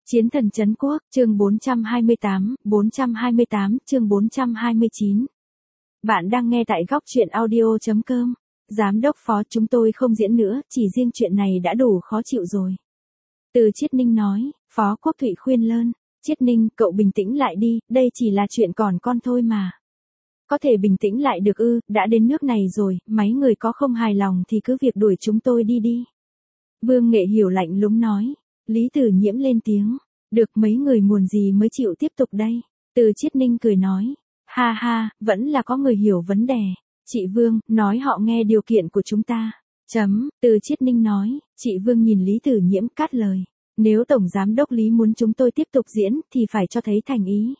Chiến thần trấn quốc, chương 428, chương 429. Bạn đang nghe tại góc truyện audio.com. Giám đốc Phó, chúng tôi không diễn nữa, chỉ riêng chuyện này đã đủ khó chịu rồi. Từ Chiết Ninh nói, Phó Quốc Thụy khuyên lơn. Chiết Ninh, cậu bình tĩnh lại đi, đây chỉ là chuyện còn con thôi mà. Có thể bình tĩnh lại được ư, đã đến nước này rồi, mấy người có không hài lòng thì cứ việc đuổi chúng tôi đi đi. Vương Nghệ Hiểu lạnh lùng nói. Lý Tử Nhiễm lên tiếng. Được, mấy người muốn gì mới chịu tiếp tục đây. Từ Chiết Ninh cười nói. Ha ha, vẫn là có người hiểu vấn đề. Chị Vương, nói họ nghe điều kiện của chúng ta. Từ Chiết Ninh nói. Chị Vương nhìn Lý Tử Nhiễm cắt lời. Nếu Tổng Giám đốc Lý muốn chúng tôi tiếp tục diễn thì phải cho thấy thành ý.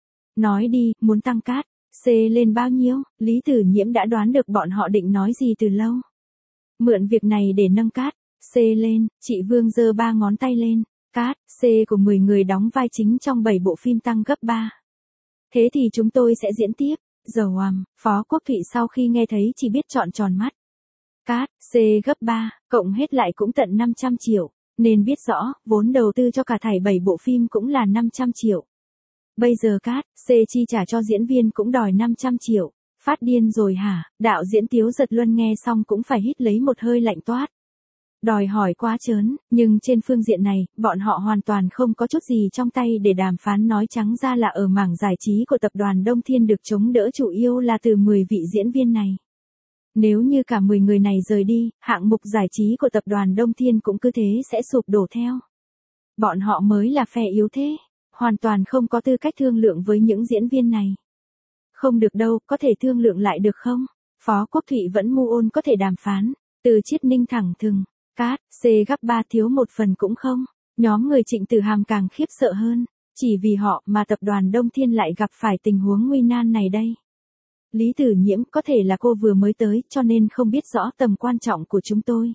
Nói đi, muốn tăng cát, C lên bao nhiêu? Lý Tử Nhiễm đã đoán được bọn họ định nói gì từ lâu. Mượn việc này để nâng cát, C lên, chị Vương giơ 3 ngón tay lên. Cát, C của 10 người đóng vai chính trong 7 bộ phim tăng gấp 3. Thế thì chúng tôi sẽ diễn tiếp. Dầu Phó Quốc Thụy sau khi nghe thấy chỉ biết trọn tròn mắt. Cát, C gấp 3, cộng hết lại cũng tận 500 triệu. Nên biết rõ, vốn đầu tư cho cả thảy 7 bộ phim cũng là 500 triệu. Bây giờ Cát, C chi trả cho diễn viên cũng đòi 500 triệu. Phát điên rồi hả? Đạo diễn Tiếu Giật Luân nghe xong cũng phải hít lấy một hơi lạnh toát. Đòi hỏi quá trớn, nhưng trên phương diện này, bọn họ hoàn toàn không có chút gì trong tay để đàm phán, nói trắng ra là ở mảng giải trí của tập đoàn Đông Thiên được chống đỡ chủ yếu là từ 10 vị diễn viên này. Nếu như cả 10 người này rời đi, hạng mục giải trí của tập đoàn Đông Thiên cũng cứ thế sẽ sụp đổ theo. Bọn họ mới là phe yếu thế, hoàn toàn không có tư cách thương lượng với những diễn viên này. Không được đâu, có thể thương lượng lại được không? Phó Quốc Thụy vẫn mưu ôn có thể đàm phán. Từ Chiết Ninh thẳng thừng. Cát, C gấp 3 thiếu một phần cũng không. Nhóm người Trịnh Tử Hàm càng khiếp sợ hơn. Chỉ vì họ mà tập đoàn Đông Thiên lại gặp phải tình huống nguy nan này đây. Lý Tử Nhiễm, có thể là cô vừa mới tới cho nên không biết rõ tầm quan trọng của chúng tôi.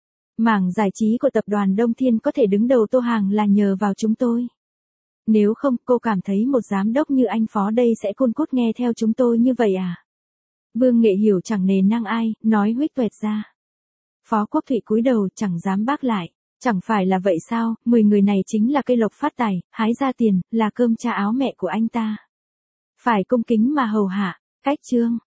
Mảng giải trí của tập đoàn Đông Thiên có thể đứng đầu tô hàng là nhờ vào chúng tôi. Nếu không, cô cảm thấy một giám đốc như anh Phó đây sẽ côn cút nghe theo chúng tôi như vậy à? Vương Nghệ Hiểu chẳng nề năng ai, nói huýt tuệt ra. Phó Quốc Thụy cúi đầu chẳng dám bác lại. Chẳng phải là vậy sao, 10 người này chính là cây lộc phát tài, hái ra tiền, là cơm cha áo mẹ của anh ta. Phải cung kính mà hầu hạ. Cách chương.